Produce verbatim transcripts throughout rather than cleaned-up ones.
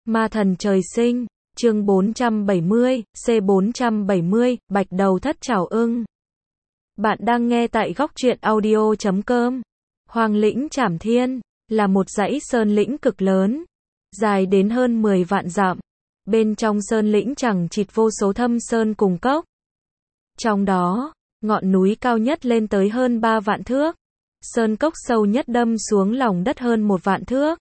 Ma thần trời sinh, chương bốn trăm bảy mươi, C bốn trăm bảy mươi, Bạch đầu thất trảo ưng. Bạn đang nghe tại góc truyện audio chấm com. Hoang lĩnh Trảm Thiên là một dãy sơn lĩnh cực lớn, dài đến hơn mười vạn dặm. Bên trong sơn lĩnh chẳng chịt vô số thâm sơn cùng cốc. Trong đó, ngọn núi cao nhất lên tới hơn ba vạn thước. Sơn cốc sâu nhất đâm xuống lòng đất hơn một vạn thước.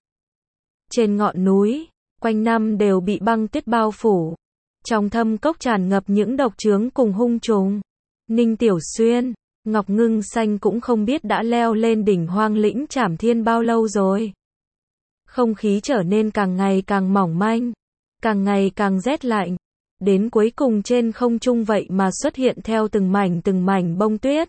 Trên ngọn núi, quanh năm đều bị băng tuyết bao phủ. Trong thâm cốc tràn ngập những độc chướng cùng hung trùng. Ninh Tiểu Xuyên, Ngọc Ngưng Xanh cũng không biết đã leo lên đỉnh hoang lĩnh Trảm Thiên bao lâu rồi. Không khí trở nên càng ngày càng mỏng manh, càng ngày càng rét lạnh. Đến cuối cùng trên không trung vậy mà xuất hiện theo từng mảnh từng mảnh bông tuyết.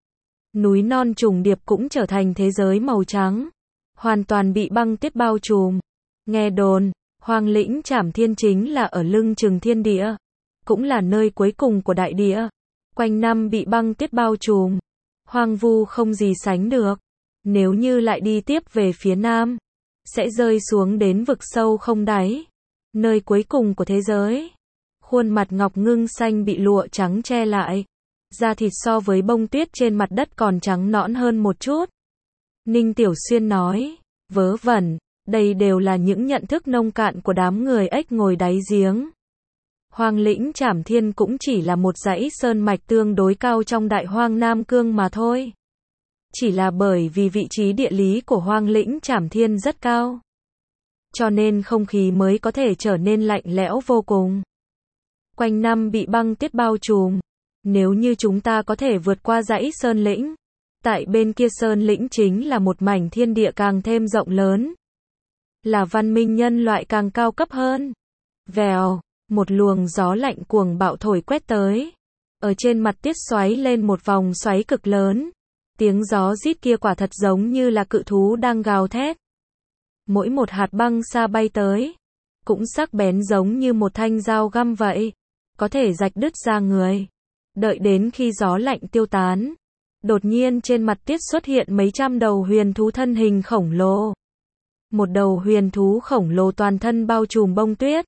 Núi non trùng điệp cũng trở thành thế giới màu trắng, hoàn toàn bị băng tuyết bao trùm. Nghe đồn, hoang lĩnh Trảm Thiên chính là ở lưng chừng thiên địa, cũng là nơi cuối cùng của đại địa. Quanh năm bị băng tuyết bao trùm, hoang vu không gì sánh được. Nếu như lại đi tiếp về phía nam, sẽ rơi xuống đến vực sâu không đáy, nơi cuối cùng của thế giới. Khuôn mặt Ngọc Ngưng Xanh bị lụa trắng che lại, da thịt so với bông tuyết trên mặt đất còn trắng nõn hơn một chút. Ninh Tiểu Xuyên nói, vớ vẩn, đây đều là những nhận thức nông cạn của đám người ếch ngồi đáy giếng. Hoang lĩnh Trảm Thiên cũng chỉ là một dãy sơn mạch tương đối cao trong đại hoang Nam Cương mà thôi. Chỉ là bởi vì vị trí địa lý của hoang lĩnh Trảm Thiên rất cao, cho nên không khí mới có thể trở nên lạnh lẽo vô cùng. Quanh năm bị băng tuyết bao trùm. Nếu như chúng ta có thể vượt qua dãy sơn lĩnh, tại bên kia sơn lĩnh chính là một mảnh thiên địa càng thêm rộng lớn, là văn minh nhân loại càng cao cấp hơn. Vèo, một luồng gió lạnh cuồng bạo thổi quét tới. Ở trên mặt tuyết xoáy lên một vòng xoáy cực lớn. Tiếng gió rít kia quả thật giống như là cự thú đang gào thét. Mỗi một hạt băng xa bay tới, cũng sắc bén giống như một thanh dao găm vậy, có thể rạch đứt da người. Đợi đến khi gió lạnh tiêu tán, đột nhiên trên mặt tuyết xuất hiện mấy trăm đầu huyền thú thân hình khổng lồ. Một đầu huyền thú khổng lồ toàn thân bao trùm bông tuyết,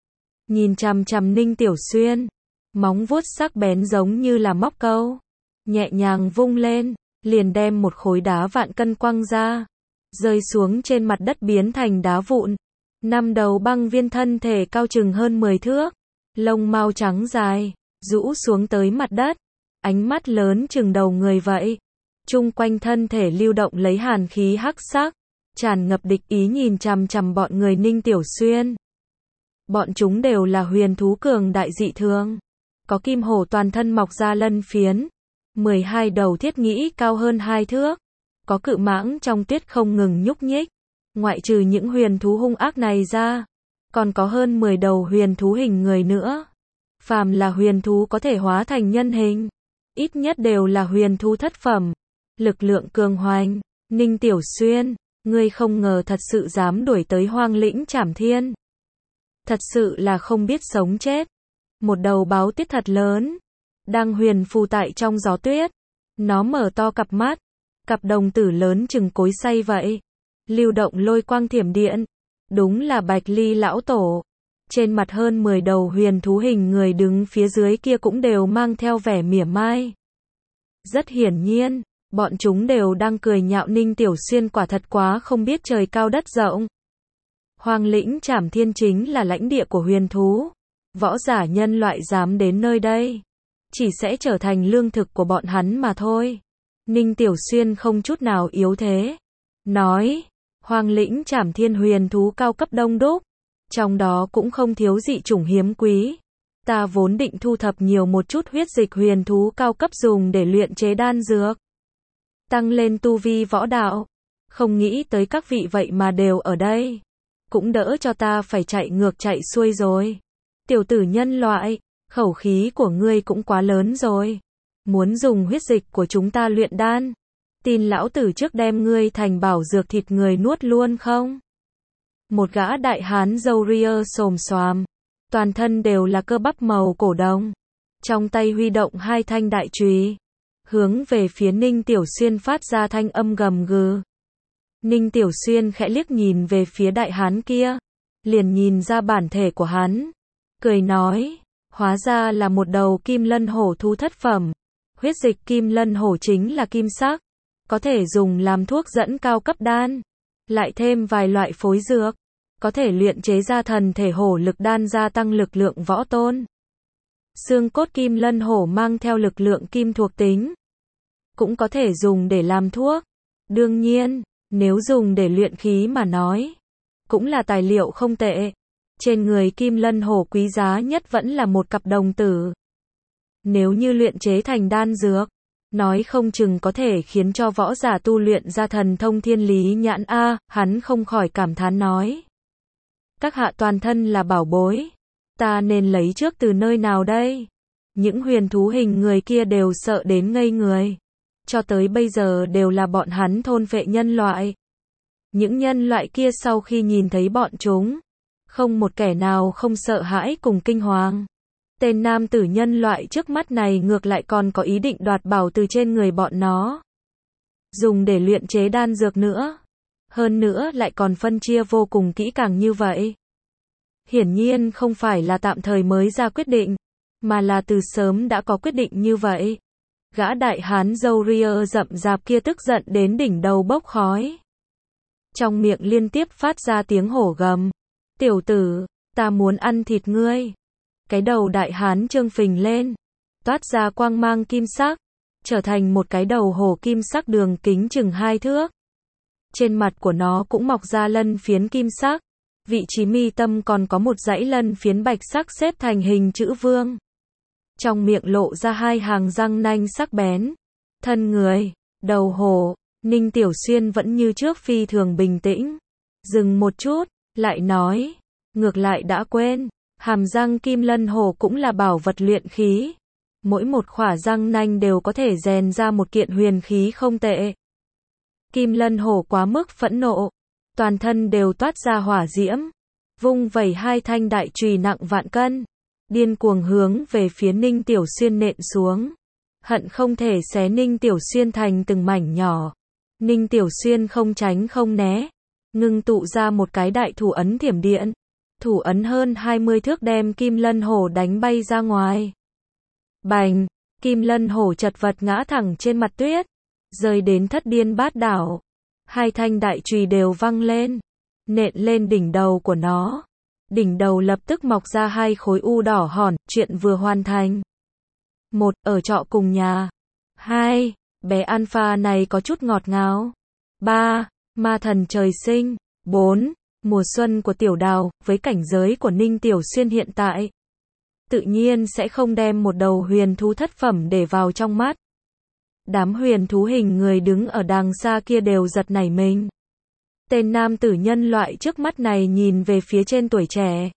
nhìn chằm chằm Ninh Tiểu Xuyên, móng vuốt sắc bén giống như là móc câu, nhẹ nhàng vung lên, liền đem một khối đá vạn cân quăng ra, rơi xuống trên mặt đất biến thành đá vụn. Năm đầu băng viên thân thể cao chừng hơn mười thước, lông mao trắng dài, rũ xuống tới mặt đất, ánh mắt lớn chừng đầu người vậy. Chung quanh thân thể lưu động lấy hàn khí hắc sắc, tràn ngập địch ý nhìn chằm chằm bọn người Ninh Tiểu Xuyên. Bọn chúng đều là huyền thú cường đại dị thường, có kim hổ toàn thân mọc ra lân phiến, mười hai đầu thiết nghĩ cao hơn hai thước, có cự mãng trong tuyết không ngừng nhúc nhích. Ngoại trừ những huyền thú hung ác này ra, còn có hơn mười đầu huyền thú hình người nữa. Phàm là huyền thú có thể hóa thành nhân hình, ít nhất đều là huyền thú thất phẩm, lực lượng cường hoành. Ninh Tiểu Xuyên, ngươi không ngờ thật sự dám đuổi tới hoang lĩnh Trảm Thiên. Thật sự là không biết sống chết. Một đầu báo tuyết thật lớn, đang huyền phù tại trong gió tuyết. Nó mở to cặp mắt, cặp đồng tử lớn chừng cối xay vậy, lưu động lôi quang thiểm điện. Đúng là Bạch Ly lão tổ. Trên mặt hơn mười đầu huyền thú hình người đứng phía dưới kia cũng đều mang theo vẻ mỉa mai. Rất hiển nhiên, bọn chúng đều đang cười nhạo Ninh Tiểu Xuyên quả thật quá không biết trời cao đất rộng. Hoang lĩnh Trảm Thiên chính là lãnh địa của huyền thú. Võ giả nhân loại dám đến nơi đây, chỉ sẽ trở thành lương thực của bọn hắn mà thôi. Ninh Tiểu Xuyên không chút nào yếu thế, nói, hoang lĩnh Trảm Thiên huyền thú cao cấp đông đúc, trong đó cũng không thiếu dị chủng hiếm quý. Ta vốn định thu thập nhiều một chút huyết dịch huyền thú cao cấp dùng để luyện chế đan dược, tăng lên tu vi võ đạo. Không nghĩ tới các vị vậy mà đều ở đây, cũng đỡ cho ta phải chạy ngược chạy xuôi rồi. Tiểu tử nhân loại, khẩu khí của ngươi cũng quá lớn rồi. Muốn dùng huyết dịch của chúng ta luyện đan, tin lão tử trước đem ngươi thành bảo dược thịt người nuốt luôn không? Một gã đại hán râu ria xồm xoàm, toàn thân đều là cơ bắp màu cổ đồng, trong tay huy động hai thanh đại chùy, hướng về phía Ninh Tiểu Xuyên phát ra thanh âm gầm gừ. Ninh Tiểu Xuyên khẽ liếc nhìn về phía đại hán kia, liền nhìn ra bản thể của hắn. Cười nói, hóa ra là một đầu kim lân hổ thú thất phẩm. Huyết dịch kim lân hổ chính là kim sắc, có thể dùng làm thuốc dẫn cao cấp đan, lại thêm vài loại phối dược, có thể luyện chế ra thần thể hổ lực đan gia tăng lực lượng võ tôn. Xương cốt kim lân hổ mang theo lực lượng kim thuộc tính, cũng có thể dùng để làm thuốc. Đương nhiên, nếu dùng để luyện khí mà nói, cũng là tài liệu không tệ. Trên người kim lân hổ quý giá nhất vẫn là một cặp đồng tử. Nếu như luyện chế thành đan dược, nói không chừng có thể khiến cho võ giả tu luyện ra thần thông thiên lý nhãn a, hắn không khỏi cảm thán nói. Các hạ toàn thân là bảo bối, ta nên lấy trước từ nơi nào đây? Những huyền thú hình người kia đều sợ đến ngây người. Cho tới bây giờ đều là bọn hắn thôn phệ nhân loại. Những nhân loại kia sau khi nhìn thấy bọn chúng, không một kẻ nào không sợ hãi cùng kinh hoàng. Tên nam tử nhân loại trước mắt này ngược lại còn có ý định đoạt bảo từ trên người bọn nó, dùng để luyện chế đan dược nữa. Hơn nữa lại còn phân chia vô cùng kỹ càng như vậy. Hiển nhiên không phải là tạm thời mới ra quyết định, mà là từ sớm đã có quyết định như vậy. Gã đại hán râu ria rậm rạp kia tức giận đến đỉnh đầu bốc khói. Trong miệng liên tiếp phát ra tiếng hổ gầm. Tiểu tử, ta muốn ăn thịt ngươi. Cái đầu đại hán trương phình lên, toát ra quang mang kim sắc, trở thành một cái đầu hổ kim sắc đường kính chừng hai thước. Trên mặt của nó cũng mọc ra lân phiến kim sắc, vị trí mi tâm còn có một dãy lân phiến bạch sắc xếp thành hình chữ vương. Trong miệng lộ ra hai hàng răng nanh sắc bén. Thân người, đầu hổ, Ninh Tiểu Xuyên vẫn như trước phi thường bình tĩnh. Dừng một chút, lại nói, ngược lại đã quên, hàm răng kim lân hổ cũng là bảo vật luyện khí. Mỗi một khỏa răng nanh đều có thể rèn ra một kiện huyền khí không tệ. Kim lân hổ quá mức phẫn nộ, toàn thân đều toát ra hỏa diễm, vung vẩy hai thanh đại chùy nặng vạn cân, điên cuồng hướng về phía Ninh Tiểu Xuyên nện xuống, hận không thể xé Ninh Tiểu Xuyên thành từng mảnh nhỏ. Ninh Tiểu Xuyên không tránh không né, ngưng tụ ra một cái đại thủ ấn thiểm điện, thủ ấn hơn hai mươi thước đem kim lân hổ đánh bay ra ngoài. Bành, kim lân hổ chật vật ngã thẳng trên mặt tuyết, rơi đến thất điên bát đảo. Hai thanh đại chùy đều văng lên, nện lên đỉnh đầu của nó. Đỉnh đầu lập tức mọc ra hai khối u đỏ hòn, chuyện vừa hoàn thành. Một, ở trọ cùng nhà. Hai, bé alpha này có chút ngọt ngào. Ba, ma thần trời sinh. Bốn, mùa xuân của tiểu đào, với cảnh giới của Ninh Tiểu Xuyên hiện tại, tự nhiên sẽ không đem một đầu huyền thú thất phẩm để vào trong mắt. Đám huyền thú hình người đứng ở đằng xa kia đều giật nảy mình. Tên nam tử nhân loại trước mắt này nhìn về phía trên tuổi trẻ,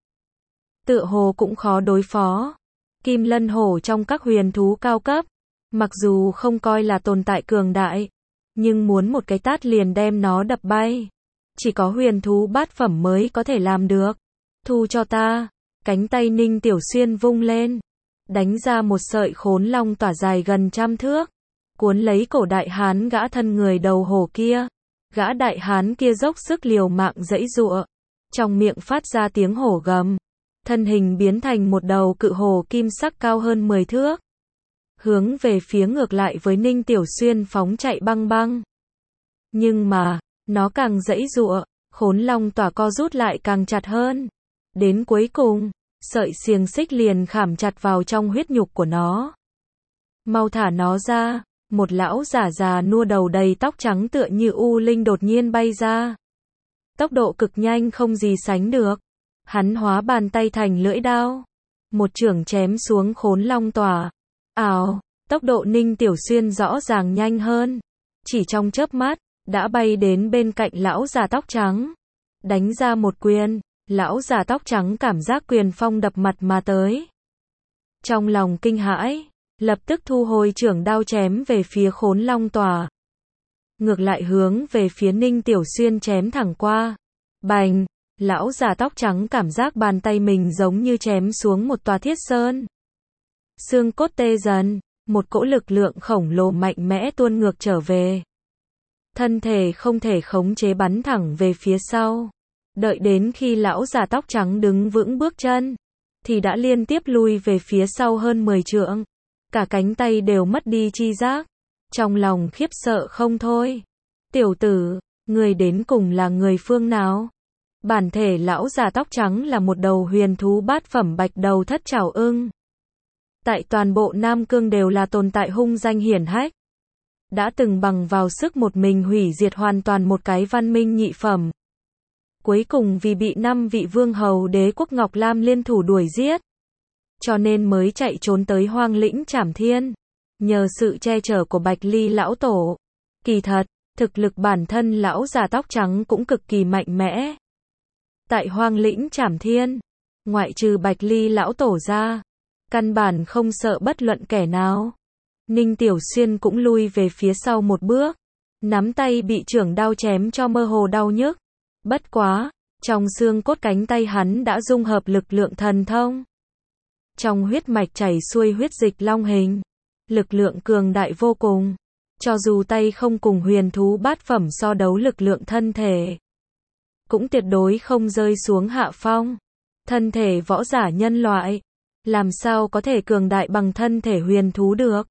tựa hồ cũng khó đối phó. Kim lân hổ trong các huyền thú cao cấp, mặc dù không coi là tồn tại cường đại, nhưng muốn một cái tát liền đem nó đập bay, chỉ có huyền thú bát phẩm mới có thể làm được. Thu cho ta. Cánh tay Ninh Tiểu Xuyên vung lên, đánh ra một sợi khốn long tỏa dài gần trăm thước, cuốn lấy cổ đại hán gã thân người đầu hổ kia. Gã đại hán kia dốc sức liều mạng giãy giụa, trong miệng phát ra tiếng hổ gầm, thân hình biến thành một đầu cự hổ kim sắc cao hơn mười thước, hướng về phía ngược lại với Ninh Tiểu Xuyên phóng chạy băng băng. Nhưng mà, nó càng giãy giụa, khốn long tỏa co rút lại càng chặt hơn. Đến cuối cùng, sợi xiềng xích liền khảm chặt vào trong huyết nhục của nó. Mau thả nó ra. Một lão giả già nua đầu đầy tóc trắng tựa như u linh đột nhiên bay ra. Tốc độ cực nhanh không gì sánh được. Hắn hóa bàn tay thành lưỡi đao, một chưởng chém xuống khốn long tỏa. Ào, tốc độ Ninh Tiểu Xuyên rõ ràng nhanh hơn. Chỉ trong chớp mắt, đã bay đến bên cạnh lão già tóc trắng. Đánh ra một quyền, lão già tóc trắng cảm giác quyền phong đập mặt mà tới. Trong lòng kinh hãi, lập tức thu hồi chưởng đao chém về phía khốn long tỏa. Ngược lại hướng về phía Ninh Tiểu Xuyên chém thẳng qua. Bành, lão già tóc trắng cảm giác bàn tay mình giống như chém xuống một tòa thiết sơn. Xương cốt tê dần, một cỗ lực lượng khổng lồ mạnh mẽ tuôn ngược trở về. Thân thể không thể khống chế bắn thẳng về phía sau. Đợi đến khi lão già tóc trắng đứng vững bước chân, thì đã liên tiếp lui về phía sau hơn mười trượng. Cả cánh tay đều mất đi chi giác. Trong lòng khiếp sợ không thôi. Tiểu tử, người đến cùng là người phương nào? Bản thể lão già tóc trắng là một đầu huyền thú bát phẩm bạch đầu thất trảo ưng. Tại toàn bộ Nam Cương đều là tồn tại hung danh hiển hách. Đã từng bằng vào sức một mình hủy diệt hoàn toàn một cái văn minh nhị phẩm. Cuối cùng vì bị năm vị vương hầu đế quốc Ngọc Lam liên thủ đuổi giết, cho nên mới chạy trốn tới hoang lĩnh Trảm Thiên. Nhờ sự che chở của Bạch Ly lão tổ. Kỳ thật, thực lực bản thân lão già tóc trắng cũng cực kỳ mạnh mẽ. Tại hoang lĩnh Trảm Thiên, ngoại trừ Bạch Ly lão tổ ra, căn bản không sợ bất luận kẻ nào. Ninh Tiểu Xuyên cũng lui về phía sau một bước, nắm tay bị chưởng đao chém cho mơ hồ đau nhức. Bất quá, trong xương cốt cánh tay hắn đã dung hợp lực lượng thần thông. Trong huyết mạch chảy xuôi huyết dịch long hình, lực lượng cường đại vô cùng. Cho dù tay không cùng huyền thú bát phẩm so đấu lực lượng thân thể, cũng tuyệt đối không rơi xuống hạ phong. Thân thể võ giả nhân loại, làm sao có thể cường đại bằng thân thể huyền thú được?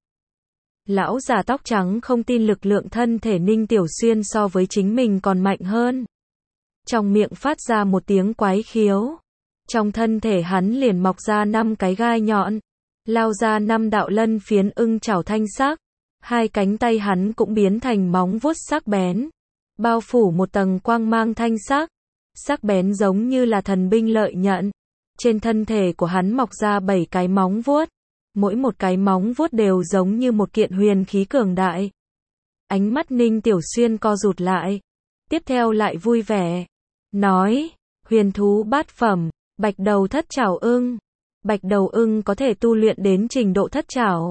Lão già tóc trắng không tin lực lượng thân thể Ninh Tiểu Xuyên so với chính mình còn mạnh hơn. Trong miệng phát ra một tiếng quái khiếu. Trong thân thể hắn liền mọc ra năm cái gai nhọn, lao ra năm đạo lân phiến ưng chảo thanh sắc. Hai cánh tay hắn cũng biến thành móng vuốt sắc bén, bao phủ một tầng quang mang thanh sắc, sắc bén giống như là thần binh lợi nhận. Trên thân thể của hắn mọc ra bảy cái móng vuốt, mỗi một cái móng vuốt đều giống như một kiện huyền khí cường đại. Ánh mắt Ninh Tiểu Xuyên co rụt lại, tiếp theo lại vui vẻ, nói, huyền thú bát phẩm, bạch đầu thất trảo ưng. Bạch đầu ưng có thể tu luyện đến trình độ thất trảo,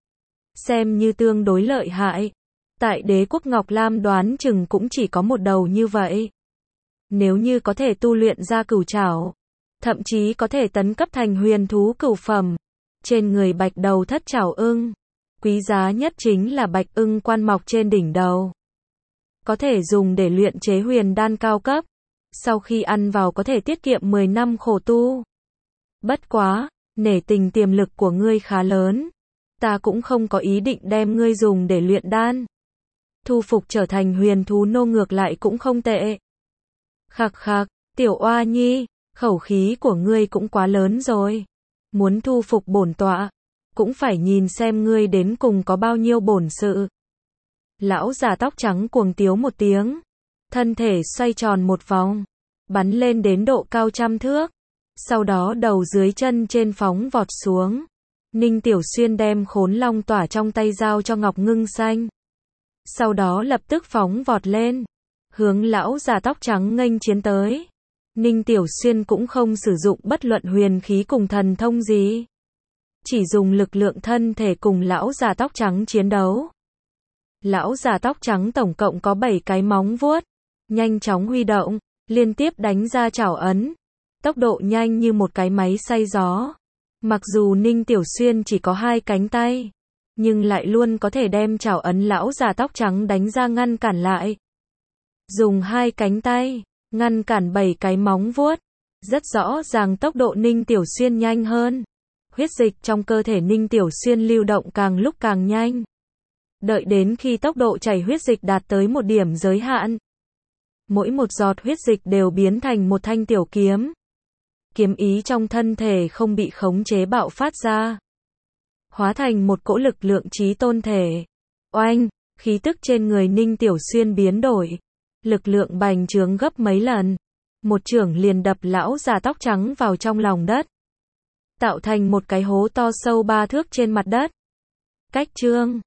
xem như tương đối lợi hại. Tại đế quốc Ngọc Lam đoán chừng cũng chỉ có một đầu như vậy. Nếu như có thể tu luyện ra cửu trảo, thậm chí có thể tấn cấp thành huyền thú cửu phẩm. Trên người bạch đầu thất trảo ưng, quý giá nhất chính là bạch ưng quan mọc trên đỉnh đầu. Có thể dùng để luyện chế huyền đan cao cấp. Sau khi ăn vào có thể tiết kiệm mười năm khổ tu. Bất quá, nể tình tiềm lực của ngươi khá lớn. Ta cũng không có ý định đem ngươi dùng để luyện đan. Thu phục trở thành huyền thú nô ngược lại cũng không tệ. Khạc khạc, tiểu oa nhi, khẩu khí của ngươi cũng quá lớn rồi. Muốn thu phục bổn tọa, cũng phải nhìn xem ngươi đến cùng có bao nhiêu bổn sự. Lão già tóc trắng cuồng tiếu một tiếng, thân thể xoay tròn một vòng, bắn lên đến độ cao trăm thước. Sau đó đầu dưới chân trên phóng vọt xuống. Ninh Tiểu Xuyên đem khốn long tỏa trong tay giao cho Ngọc Ngưng Xanh. Sau đó lập tức phóng vọt lên, hướng lão già tóc trắng nghênh chiến tới. Ninh Tiểu Xuyên cũng không sử dụng bất luận huyền khí cùng thần thông gì, chỉ dùng lực lượng thân thể cùng lão già tóc trắng chiến đấu. Lão già tóc trắng tổng cộng có bảy cái móng vuốt, nhanh chóng huy động, liên tiếp đánh ra chảo ấn, tốc độ nhanh như một cái máy xay gió. Mặc dù Ninh Tiểu Xuyên chỉ có hai cánh tay, nhưng lại luôn có thể đem chảo ấn lão già tóc trắng đánh ra ngăn cản lại. Dùng hai cánh tay, ngăn cản bảy cái móng vuốt. Rất rõ ràng tốc độ Ninh Tiểu Xuyên nhanh hơn. Huyết dịch trong cơ thể Ninh Tiểu Xuyên lưu động càng lúc càng nhanh. Đợi đến khi tốc độ chảy huyết dịch đạt tới một điểm giới hạn, mỗi một giọt huyết dịch đều biến thành một thanh tiểu kiếm. Kiếm ý trong thân thể không bị khống chế bạo phát ra, hóa thành một cỗ lực lượng chí tôn thể. Oanh, khí tức trên người Ninh Tiểu Xuyên biến đổi, lực lượng bành trướng gấp mấy lần, một chưởng liền đập lão già tóc trắng vào trong lòng đất, tạo thành một cái hố to sâu ba thước trên mặt đất. Cách chương